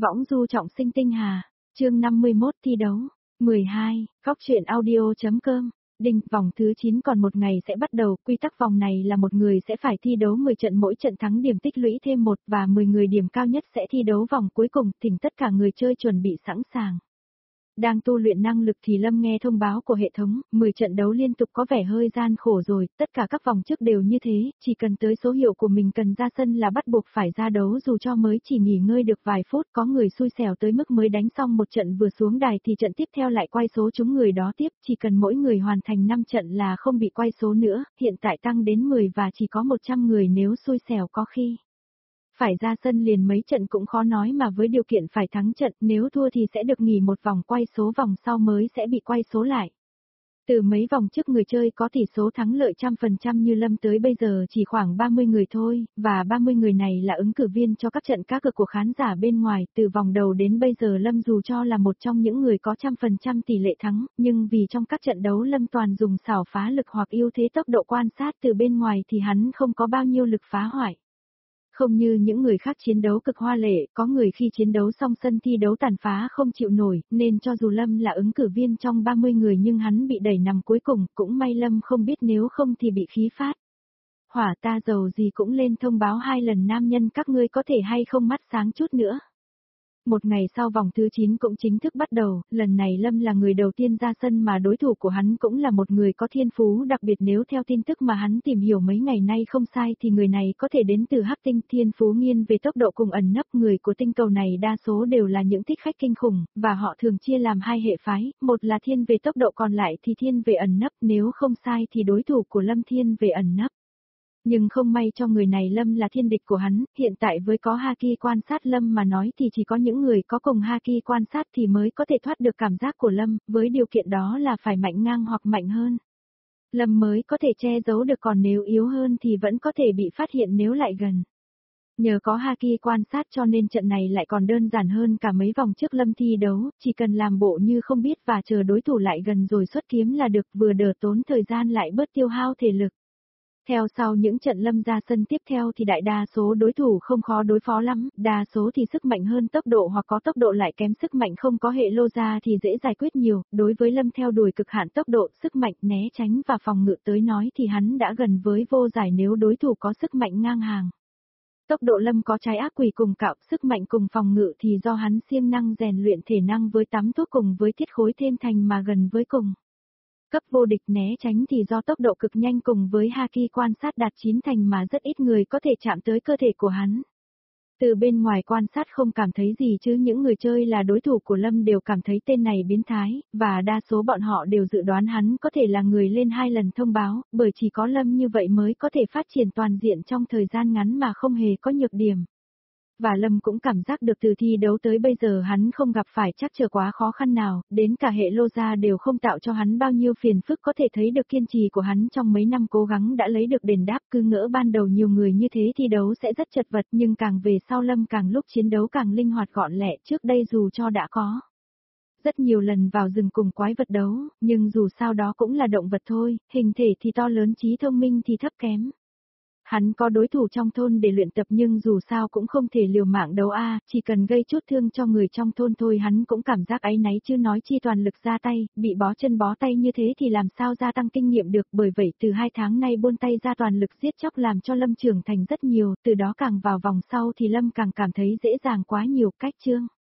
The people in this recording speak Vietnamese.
Võng du trọng sinh tinh hà, chương 51 thi đấu, 12, góc truyện audio.com. Đinh, vòng thứ 9 còn một ngày sẽ bắt đầu, quy tắc vòng này là một người sẽ phải thi đấu 10 trận, mỗi trận thắng điểm tích lũy thêm 1 và 10 người điểm cao nhất sẽ thi đấu vòng cuối cùng, thỉnh tất cả người chơi chuẩn bị sẵn sàng. Đang tu luyện năng lực thì Lâm nghe thông báo của hệ thống, 10 trận đấu liên tục có vẻ hơi gian khổ rồi, tất cả các vòng trước đều như thế, chỉ cần tới số hiệu của mình cần ra sân là bắt buộc phải ra đấu dù cho mới chỉ nghỉ ngơi được vài phút, có người xui xẻo tới mức mới đánh xong một trận vừa xuống đài thì trận tiếp theo lại quay số trúng người đó tiếp, chỉ cần mỗi người hoàn thành 5 trận là không bị quay số nữa, hiện tại tăng đến 10 và chỉ có 100 người nếu xui xẻo có khi. Phải ra sân liền mấy trận cũng khó nói mà với điều kiện phải thắng trận, nếu thua thì sẽ được nghỉ một vòng quay số, vòng sau mới sẽ bị quay số lại. Từ mấy vòng trước người chơi có tỷ số thắng lợi 100% như Lâm tới bây giờ chỉ khoảng 30 người thôi, và 30 người này là ứng cử viên cho các trận cá cược của khán giả bên ngoài. Từ vòng đầu đến bây giờ Lâm dù cho là một trong những người có 100% tỷ lệ thắng, nhưng vì trong các trận đấu Lâm toàn dùng xảo phá lực hoặc ưu thế tốc độ quan sát từ bên ngoài thì hắn không có bao nhiêu lực phá hoại. Không như những người khác chiến đấu cực hoa lệ, có người khi chiến đấu xong sân thi đấu tàn phá không chịu nổi, nên cho dù Lâm là ứng cử viên trong 30 người nhưng hắn bị đẩy nằm cuối cùng, cũng may Lâm không biết nếu không thì bị khí phát. Hỏa ta giàu gì cũng lên thông báo 2 lần, nam nhân các ngươi có thể hay không mắt sáng chút nữa. Một ngày sau vòng thứ 9 cũng chính thức bắt đầu, lần này Lâm là người đầu tiên ra sân mà đối thủ của hắn cũng là một người có thiên phú đặc biệt, nếu theo tin tức mà hắn tìm hiểu mấy ngày nay không sai thì người này có thể đến từ Hắc Tinh, thiên phú nghiêng về tốc độ cùng ẩn nấp. Người của tinh cầu này đa số đều là những thích khách kinh khủng, và họ thường chia làm hai hệ phái, một là thiên về tốc độ còn lại thì thiên về ẩn nấp, nếu không sai thì đối thủ của Lâm thiên về ẩn nấp. Nhưng không may cho người này Lâm là thiên địch của hắn, hiện tại với có Haki quan sát Lâm mà nói thì chỉ có những người có cùng Haki quan sát thì mới có thể thoát được cảm giác của Lâm, với điều kiện đó là phải mạnh ngang hoặc mạnh hơn. Lâm mới có thể che giấu được, còn nếu yếu hơn thì vẫn có thể bị phát hiện nếu lại gần. Nhờ có Haki quan sát cho nên trận này lại còn đơn giản hơn cả mấy vòng trước Lâm thi đấu, chỉ cần làm bộ như không biết và chờ đối thủ lại gần rồi xuất kiếm là được, vừa đỡ tốn thời gian lại bớt tiêu hao thể lực. Theo sau những trận Lâm ra sân tiếp theo thì đại đa số đối thủ không khó đối phó lắm, đa số thì sức mạnh hơn tốc độ hoặc có tốc độ lại kém sức mạnh không có hệ lô ra thì dễ giải quyết nhiều. Đối với Lâm theo đuổi cực hạn tốc độ, sức mạnh, né tránh và phòng ngự tới nói thì hắn đã gần với vô giải nếu đối thủ có sức mạnh ngang hàng. Tốc độ Lâm có trái ác quỷ cùng cạo, sức mạnh cùng phòng ngự thì do hắn siêng năng rèn luyện thể năng với tắm thuốc cùng với thiết khối thêm thành mà gần với cùng. Cấp vô địch né tránh thì do tốc độ cực nhanh cùng với Haki quan sát đạt 9 thành mà rất ít người có thể chạm tới cơ thể của hắn. Từ bên ngoài quan sát không cảm thấy gì chứ những người chơi là đối thủ của Lâm đều cảm thấy tên này biến thái, và đa số bọn họ đều dự đoán hắn có thể là người lên 2 lần thông báo, bởi chỉ có Lâm như vậy mới có thể phát triển toàn diện trong thời gian ngắn mà không hề có nhược điểm. Và Lâm cũng cảm giác được từ thi đấu tới bây giờ hắn không gặp phải trắc trở quá khó khăn nào, đến cả hệ lô ra đều không tạo cho hắn bao nhiêu phiền phức, có thể thấy được kiên trì của hắn trong mấy năm cố gắng đã lấy được đền đáp. Cứ ngỡ ban đầu nhiều người như thế thi đấu sẽ rất chật vật, nhưng càng về sau Lâm càng lúc chiến đấu càng linh hoạt gọn lẹ, trước đây dù cho đã có rất nhiều lần vào rừng cùng quái vật đấu, nhưng dù sao đó cũng là động vật thôi, hình thể thì to lớn, trí thông minh thì thấp kém. Hắn có đối thủ trong thôn để luyện tập nhưng dù sao cũng không thể liều mạng đấu chỉ cần gây chút thương cho người trong thôn thôi hắn cũng cảm giác áy náy chứ nói chi toàn lực ra tay, bị bó chân bó tay như thế thì làm sao gia tăng kinh nghiệm được, bởi vậy từ 2 tháng nay buôn tay ra toàn lực giết chóc làm cho Lâm trưởng thành rất nhiều, từ đó càng vào vòng sau thì Lâm càng cảm thấy dễ dàng quá nhiều. Cách chương